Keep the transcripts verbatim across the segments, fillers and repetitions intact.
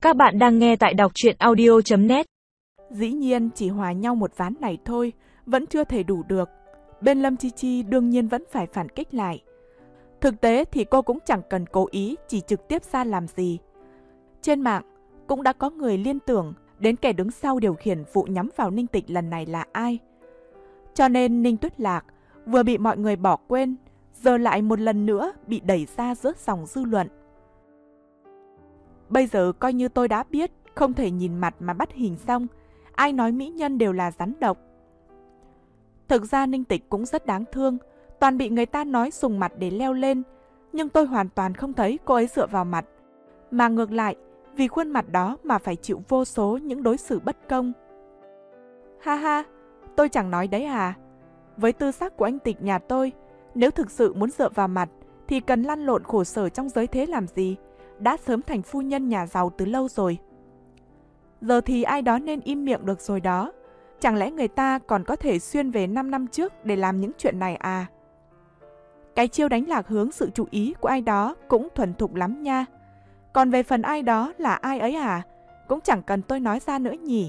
Các bạn đang nghe tại đọc truyện audio chấm net. Dĩ nhiên chỉ hòa nhau một ván này thôi, vẫn chưa thể đủ được. Bên Lâm Chi Chi đương nhiên vẫn phải phản kích lại. Thực tế thì cô cũng chẳng cần cố ý, chỉ trực tiếp ra làm gì. Trên mạng cũng đã có người liên tưởng đến kẻ đứng sau điều khiển vụ nhắm vào Ninh Tịch lần này là ai. Cho nên Ninh Tuyết Lạc vừa bị mọi người bỏ quên, giờ lại một lần nữa bị đẩy ra giữa dòng dư luận. Bây giờ coi như tôi đã biết, không thể nhìn mặt mà bắt hình xong, ai nói mỹ nhân đều là rắn độc. Thực ra Ninh Tịch cũng rất đáng thương, toàn bị người ta nói sùng mặt để leo lên, nhưng tôi hoàn toàn không thấy cô ấy dựa vào mặt, mà ngược lại, vì khuôn mặt đó mà phải chịu vô số những đối xử bất công. Ha ha, tôi chẳng nói đấy à. Với tư sắc của anh Tịch nhà tôi, nếu thực sự muốn dựa vào mặt, thì cần lăn lộn khổ sở trong giới thế làm gì, đã sớm thành phu nhân nhà giàu từ lâu rồi. Giờ thì ai đó nên im miệng được rồi đó. Chẳng lẽ người ta còn có thể xuyên về năm năm trước để làm những chuyện này à? Cái chiêu đánh lạc hướng sự chú ý của ai đó cũng thuần thục lắm nha. Còn về phần ai đó là ai ấy à? Cũng chẳng cần tôi nói ra nữa nhỉ.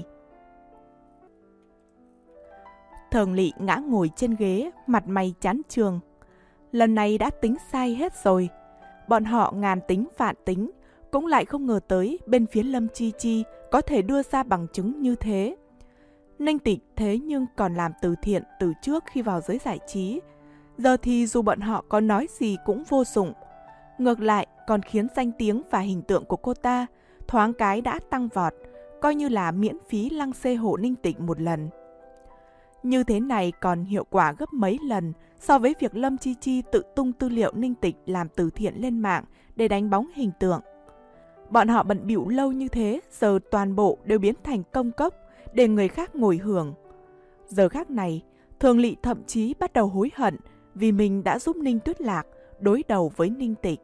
Thường Lị ngã ngồi trên ghế, mặt mày chán chường. Lần này đã tính sai hết rồi. Bọn họ ngàn tính vạn tính, cũng lại không ngờ tới bên phía Lâm Chi Chi có thể đưa ra bằng chứng như thế. Ninh Tịch thế nhưng còn làm từ thiện từ trước khi vào giới giải trí. Giờ thì dù bọn họ có nói gì cũng vô dụng. Ngược lại còn khiến danh tiếng và hình tượng của cô ta thoáng cái đã tăng vọt, coi như là miễn phí lăng xê hộ Ninh Tịch một lần. Như thế này còn hiệu quả gấp mấy lần so với việc Lâm Chi Chi tự tung tư liệu Ninh Tịch làm từ thiện lên mạng để đánh bóng hình tượng. Bọn họ bận bịu lâu như thế, giờ toàn bộ đều biến thành công cốc để người khác ngồi hưởng. Giờ khác này, Thường Lị thậm chí bắt đầu hối hận vì mình đã giúp Ninh Tuyết Lạc đối đầu với Ninh Tịch.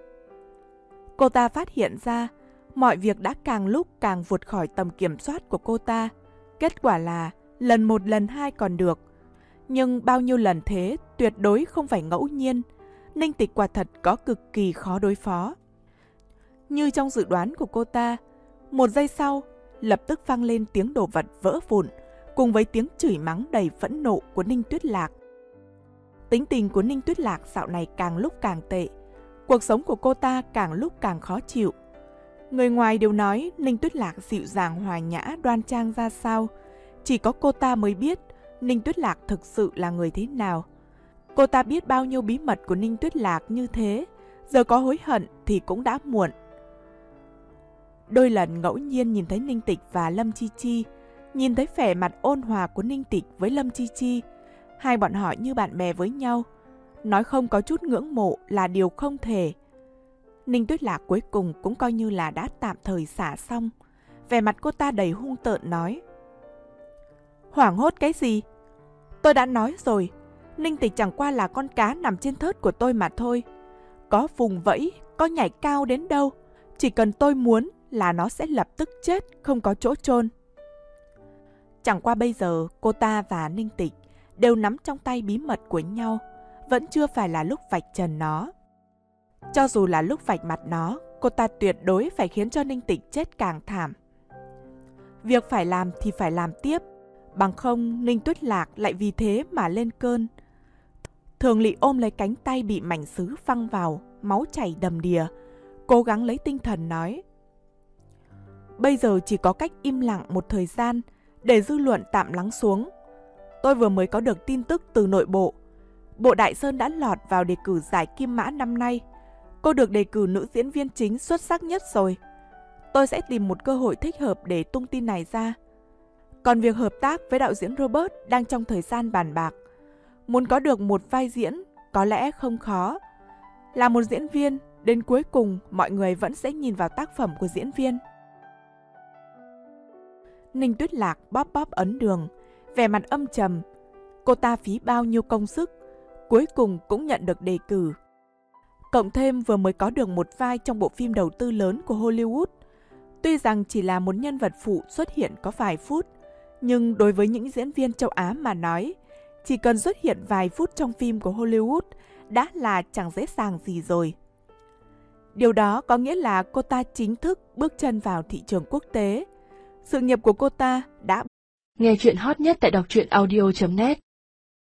Cô ta phát hiện ra mọi việc đã càng lúc càng vượt khỏi tầm kiểm soát của cô ta. Kết quả là lần một lần hai còn được, nhưng bao nhiêu lần thế tuyệt đối không phải ngẫu nhiên. Ninh Tịch quả thật có cực kỳ khó đối phó. Như trong dự đoán của cô ta, một giây sau lập tức vang lên tiếng đồ vật vỡ vụn cùng với tiếng chửi mắng đầy phẫn nộ của Ninh Tuyết Lạc. Tính tình của Ninh Tuyết Lạc dạo này càng lúc càng tệ, cuộc sống của cô ta càng lúc càng khó chịu. Người ngoài đều nói Ninh Tuyết Lạc dịu dàng hòa nhã đoan trang ra sao, chỉ có cô ta mới biết Ninh Tuyết Lạc thực sự là người thế nào. Cô ta biết bao nhiêu bí mật của Ninh Tuyết Lạc như thế, giờ có hối hận thì cũng đã muộn. Đôi lần ngẫu nhiên nhìn thấy Ninh Tịch và Lâm Chi Chi, nhìn thấy vẻ mặt ôn hòa của Ninh Tịch với Lâm Chi Chi, hai bọn họ như bạn bè với nhau, nói không có chút ngưỡng mộ là điều không thể. Ninh Tuyết Lạc cuối cùng cũng coi như là đã tạm thời xả xong, vẻ mặt cô ta đầy hung tợn nói: hoảng hốt cái gì? Tôi đã nói rồi, Ninh Tịch chẳng qua là con cá nằm trên thớt của tôi mà thôi. Có vùng vẫy, có nhảy cao đến đâu, chỉ cần tôi muốn là nó sẽ lập tức chết, không có chỗ chôn. Chẳng qua bây giờ cô ta và Ninh Tịch đều nắm trong tay bí mật của nhau, vẫn chưa phải là lúc vạch trần nó. Cho dù là lúc vạch mặt nó, cô ta tuyệt đối phải khiến cho Ninh Tịch chết càng thảm. Việc phải làm thì phải làm tiếp, bằng không Ninh Tuyết Lạc lại vì thế mà lên cơn. Thường Lị ôm lấy cánh tay bị mảnh sứ văng vào, máu chảy đầm đìa, cố gắng lấy tinh thần nói: bây giờ chỉ có cách im lặng một thời gian để dư luận tạm lắng xuống. Tôi vừa mới có được tin tức từ nội bộ, Bộ Đại Sơn đã lọt vào đề cử giải Kim Mã năm nay. Cô được đề cử nữ diễn viên chính xuất sắc nhất rồi. Tôi sẽ tìm một cơ hội thích hợp để tung tin này ra. Còn việc hợp tác với đạo diễn Robert đang trong thời gian bàn bạc. Muốn có được một vai diễn có lẽ không khó. Là một diễn viên, đến cuối cùng mọi người vẫn sẽ nhìn vào tác phẩm của diễn viên. Ninh Tuyết Lạc bóp bóp ấn đường, vẻ mặt âm trầm. Cô ta phí bao nhiêu công sức, cuối cùng cũng nhận được đề cử. Cộng thêm vừa mới có được một vai trong bộ phim đầu tư lớn của Hollywood. Tuy rằng chỉ là một nhân vật phụ xuất hiện có vài phút, nhưng đối với những diễn viên châu Á mà nói, chỉ cần xuất hiện vài phút trong phim của Hollywood đã là chẳng dễ dàng gì rồi. Điều đó có nghĩa là cô ta chính thức bước chân vào thị trường quốc tế. Sự nghiệp của cô ta đã... Nghe chuyện hot nhất tại đọc truyện audio chấm net